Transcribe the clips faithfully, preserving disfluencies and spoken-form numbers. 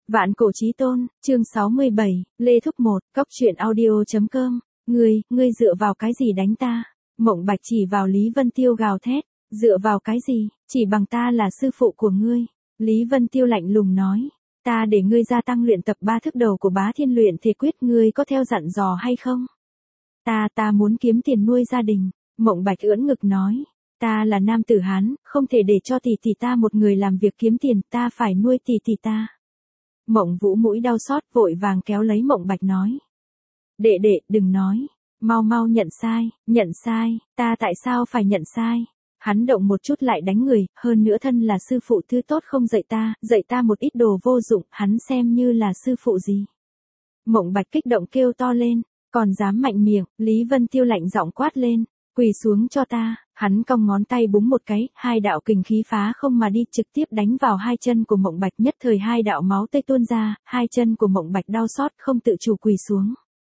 Vạn cổ chí tôn, chương sáu mươi bảy, Lê Thúc một, cóc truyện audio.com. Ngươi, ngươi dựa vào cái gì đánh ta? Mộng Bạch chỉ vào Lý Vân Tiêu gào thét, dựa vào cái gì, chỉ bằng ta là sư phụ của ngươi. Lý Vân Tiêu lạnh lùng nói, ta để ngươi gia tăng luyện tập ba thức đầu của Bá Thiên Luyện Thể Quyết, ngươi có theo dặn dò hay không? Ta, ta muốn kiếm tiền nuôi gia đình. Mộng Bạch ưỡn ngực nói, ta là nam tử Hán, không thể để cho tỷ tỷ ta một người làm việc kiếm tiền, ta phải nuôi tỷ tỷ ta. Mộng Vũ mũi đau xót vội vàng kéo lấy Mộng Bạch nói. Đệ đệ, đừng nói, mau mau nhận sai, nhận sai, ta tại sao phải nhận sai? Hắn động một chút lại đánh người, hơn nữa thân là sư phụ thứ tốt không dạy ta, dạy ta một ít đồ vô dụng, hắn xem như là sư phụ gì? Mộng Bạch kích động kêu to lên, còn dám mạnh miệng, Lý Vân Tiêu lạnh giọng quát lên, quỳ xuống cho ta. Hắn cong ngón tay búng một cái, hai đạo kình khí phá không mà đi, trực tiếp đánh vào hai chân của Mộng Bạch, nhất thời hai đạo máu tươi tuôn ra, hai chân của Mộng Bạch đau xót không tự chủ quỳ xuống.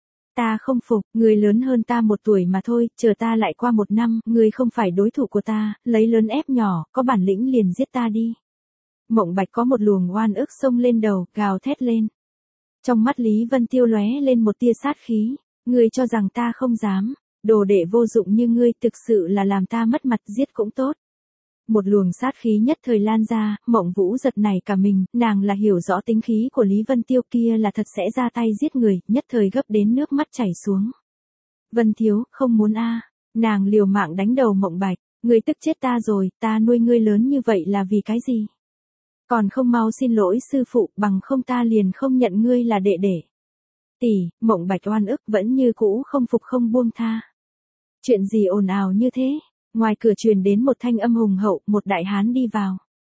Ta không phục, người lớn hơn ta một tuổi mà thôi, chờ ta lại qua một năm, người không phải đối thủ của ta, lấy lớn ép nhỏ, có bản lĩnh liền giết ta đi. Mộng Bạch có một luồng oan ức xông lên đầu, gào thét lên. Trong mắt Lý Vân Tiêu lóe lên một tia sát khí, ngươi cho rằng ta không dám? Đồ đệ vô dụng như ngươi thực sự là làm ta mất mặt, giết cũng tốt. Một luồng sát khí nhất thời lan ra, Mộng Vũ giật nảy cả mình, nàng là hiểu rõ tính khí của Lý Vân Tiêu, kia là thật sẽ ra tay giết người, nhất thời gấp đến nước mắt chảy xuống. Vân Thiếu, không muốn a. Nàng liều mạng đánh đầu Mộng Bạch, ngươi tức chết ta rồi, ta nuôi ngươi lớn như vậy là vì cái gì? Còn không mau xin lỗi sư phụ, bằng không ta liền không nhận ngươi là đệ đệ. Tỷ, Mộng Bạch oan ức vẫn như cũ không phục không buông tha. Chuyện gì ồn ào như thế? Ngoài cửa truyền đến một thanh âm hùng hậu, một đại hán đi vào.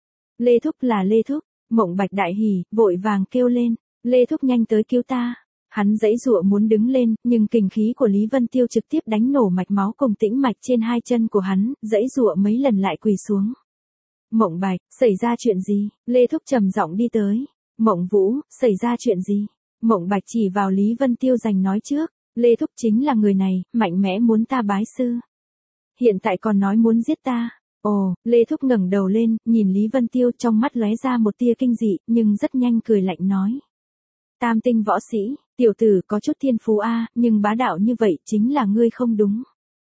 Lê Thúc là Lê Thúc, Mộng Bạch đại hỉ, vội vàng kêu lên, Lê Thúc nhanh tới cứu ta. Hắn giãy giụa muốn đứng lên, nhưng kình khí của Lý Vân Tiêu trực tiếp đánh nổ mạch máu cùng tĩnh mạch trên hai chân của hắn, giãy giụa mấy lần lại quỳ xuống. Mộng Bạch, xảy ra chuyện gì? Lê Thúc trầm giọng đi tới. Mộng Vũ, xảy ra chuyện gì? Mộng Bạch chỉ vào Lý Vân Tiêu giành nói trước. Lê Thúc chính là người này, mạnh mẽ muốn ta bái sư. Hiện tại còn nói muốn giết ta. Ồ, Lê Thúc ngẩng đầu lên, nhìn Lý Vân Tiêu, trong mắt lóe ra một tia kinh dị, nhưng rất nhanh cười lạnh nói. Tam tinh võ sĩ, tiểu tử có chút thiên phú a, nhưng bá đạo như vậy chính là ngươi không đúng.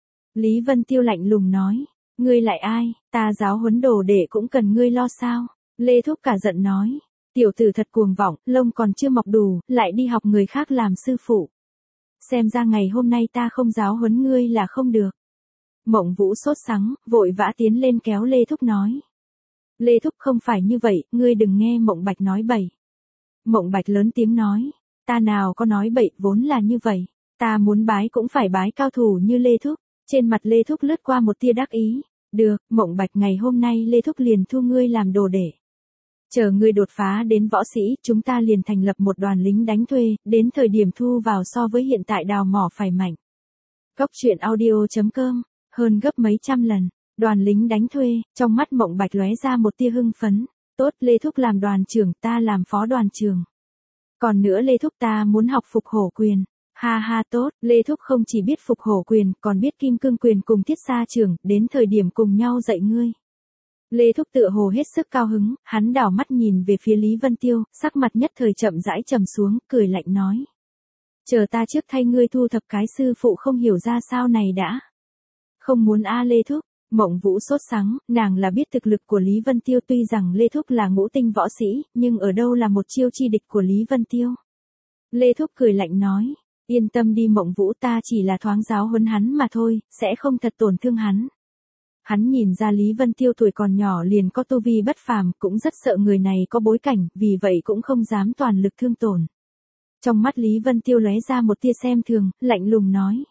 Lý Vân Tiêu lạnh lùng nói. Ngươi lại ai, ta giáo huấn đồ đệ cũng cần ngươi lo sao? Lê Thúc cả giận nói. Tiểu tử thật cuồng vọng, lông còn chưa mọc đủ, lại đi học người khác làm sư phụ. Xem ra ngày hôm nay ta không giáo huấn ngươi là không được. Mộng Vũ sốt sắng, vội vã tiến lên kéo Lê Thúc nói. Lê Thúc không phải như vậy, ngươi đừng nghe Mộng Bạch nói bậy. Mộng Bạch lớn tiếng nói. Ta nào có nói bậy, vốn là như vậy. Ta muốn bái cũng phải bái cao thủ như Lê Thúc. Trên mặt Lê Thúc lướt qua một tia đắc ý. Được, Mộng Bạch, ngày hôm nay Lê Thúc liền thu ngươi làm đồ đệ. Chờ ngươi đột phá đến võ sĩ, chúng ta liền thành lập một đoàn lính đánh thuê, đến thời điểm thu vào so với hiện tại đào mỏ phải mạnh. Cóc truyện audio.com, hơn gấp mấy trăm lần. Đoàn lính đánh thuê, trong mắt Mộng Bạch lóe ra một tia hưng phấn. Tốt, Lê Thúc làm đoàn trưởng, ta làm phó đoàn trưởng. Còn nữa Lê Thúc, ta muốn học phục hổ quyền. Ha ha, tốt, Lê Thúc không chỉ biết phục hổ quyền, còn biết kim cương quyền cùng thiết xa trưởng, đến thời điểm cùng nhau dạy ngươi. Lê Thúc tựa hồ hết sức cao hứng, hắn đảo mắt nhìn về phía Lý Vân Tiêu, sắc mặt nhất thời chậm rãi trầm xuống, cười lạnh nói. Chờ ta trước thay ngươi thu thập cái sư phụ không hiểu ra sao này đã. Không muốn a Lê Thúc. Mộng Vũ sốt sắng, nàng là biết thực lực của Lý Vân Tiêu, tuy rằng Lê Thúc là ngũ tinh võ sĩ, nhưng ở đâu là một chiêu chi địch của Lý Vân Tiêu. Lê Thúc cười lạnh nói. Yên tâm đi Mộng Vũ, ta chỉ là thoáng giáo huấn hắn mà thôi, sẽ không thật tổn thương hắn. Hắn nhìn ra Lý Vân Tiêu tuổi còn nhỏ liền có tu vi bất phàm, cũng rất sợ người này có bối cảnh, vì vậy cũng không dám toàn lực thương tổn. Trong mắt Lý Vân Tiêu lóe ra một tia xem thường, lạnh lùng nói.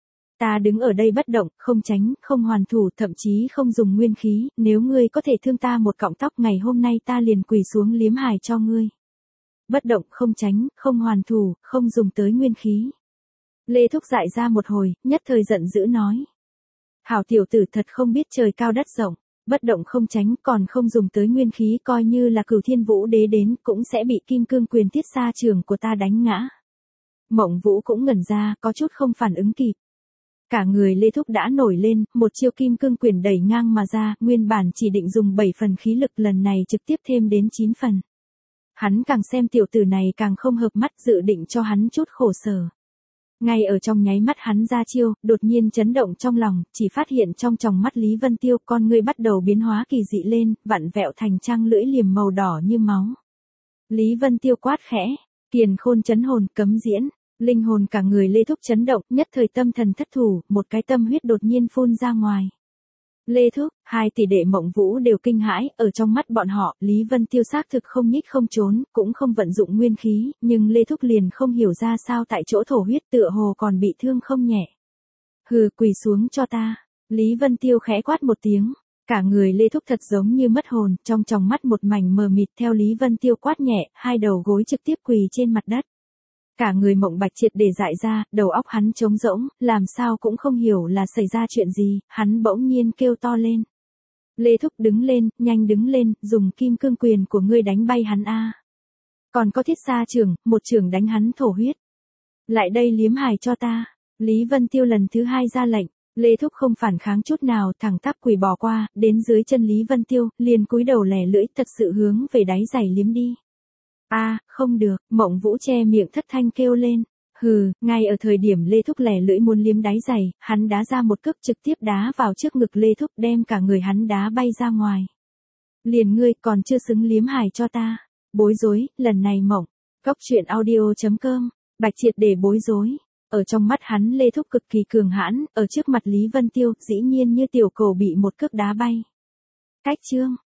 Ta đứng ở đây bất động, không tránh, không hoàn thủ, thậm chí không dùng nguyên khí, nếu ngươi có thể thương ta một cọng tóc ngày hôm nay ta liền quỳ xuống liếm hài cho ngươi. Bất động, không tránh, không hoàn thủ, không dùng tới nguyên khí. Lê Thúc dại ra một hồi, nhất thời giận dữ nói. Hảo tiểu tử thật không biết trời cao đất rộng, bất động không tránh còn không dùng tới nguyên khí, coi như là Cửu Thiên Vũ Đế đến cũng sẽ bị kim cương quyền thiết xa trường của ta đánh ngã. Mộng Vũ cũng ngẩn ra, có chút không phản ứng kịp. Cả người Lê Thúc đã nổi lên, một chiêu kim cương quyền đẩy ngang mà ra, nguyên bản chỉ định dùng bảy phần khí lực lần này trực tiếp thêm đến chín phần. Hắn càng xem tiểu tử này càng không hợp mắt, dự định cho hắn chút khổ sở. Ngay ở trong nháy mắt hắn ra chiêu, đột nhiên chấn động trong lòng, chỉ phát hiện trong tròng mắt Lý Vân Tiêu con ngươi bắt đầu biến hóa kỳ dị lên, vặn vẹo thành trăng lưỡi liềm màu đỏ như máu. Lý Vân Tiêu quát khẽ, kiền khôn chấn hồn, cấm diễn. Linh hồn cả người Lê Thúc chấn động, nhất thời tâm thần thất thủ, một cái tâm huyết đột nhiên phun ra ngoài. Lê Thúc, hai tỷ đệ Mộng Vũ đều kinh hãi, ở trong mắt bọn họ, Lý Vân Tiêu xác thực không nhích không trốn, cũng không vận dụng nguyên khí, nhưng Lê Thúc liền không hiểu ra sao tại chỗ thổ huyết tựa hồ còn bị thương không nhẹ. Hừ, quỳ xuống cho ta. Lý Vân Tiêu khẽ quát một tiếng. Cả người Lê Thúc thật giống như mất hồn, trong tròng mắt một mảnh mờ mịt theo Lý Vân Tiêu quát nhẹ, hai đầu gối trực tiếp quỳ trên mặt đất. Cả người Mộng Bạch triệt để dại ra, đầu óc hắn trống rỗng, làm sao cũng không hiểu là xảy ra chuyện gì, hắn bỗng nhiên kêu to lên. Lê Thúc đứng lên, nhanh đứng lên, dùng kim cương quyền của ngươi đánh bay hắn a. Còn có Thiết Sa trưởng, một trưởng đánh hắn thổ huyết. Lại đây liếm hài cho ta. Lý Vân Tiêu lần thứ hai ra lệnh, Lê Thúc không phản kháng chút nào, thẳng tắp quỳ bò qua, đến dưới chân Lý Vân Tiêu, liền cúi đầu lẻ lưỡi, thật sự hướng về đáy giày liếm đi. A, à, không được, Mộng Vũ che miệng thất thanh kêu lên. Hừ, ngay ở thời điểm Lê Thúc lẻ lưỡi muốn liếm đáy giày, hắn đá ra một cước trực tiếp đá vào trước ngực Lê Thúc, đem cả người hắn đá bay ra ngoài. Liền ngươi còn chưa xứng liếm hài cho ta. Bối rối, lần này Mộng. Góc truyện audio chấm com, Bạch triệt để bối rối. Ở trong mắt hắn Lê Thúc cực kỳ cường hãn, ở trước mặt Lý Vân Tiêu, dĩ nhiên như tiểu cầu bị một cước đá bay. Cách chương.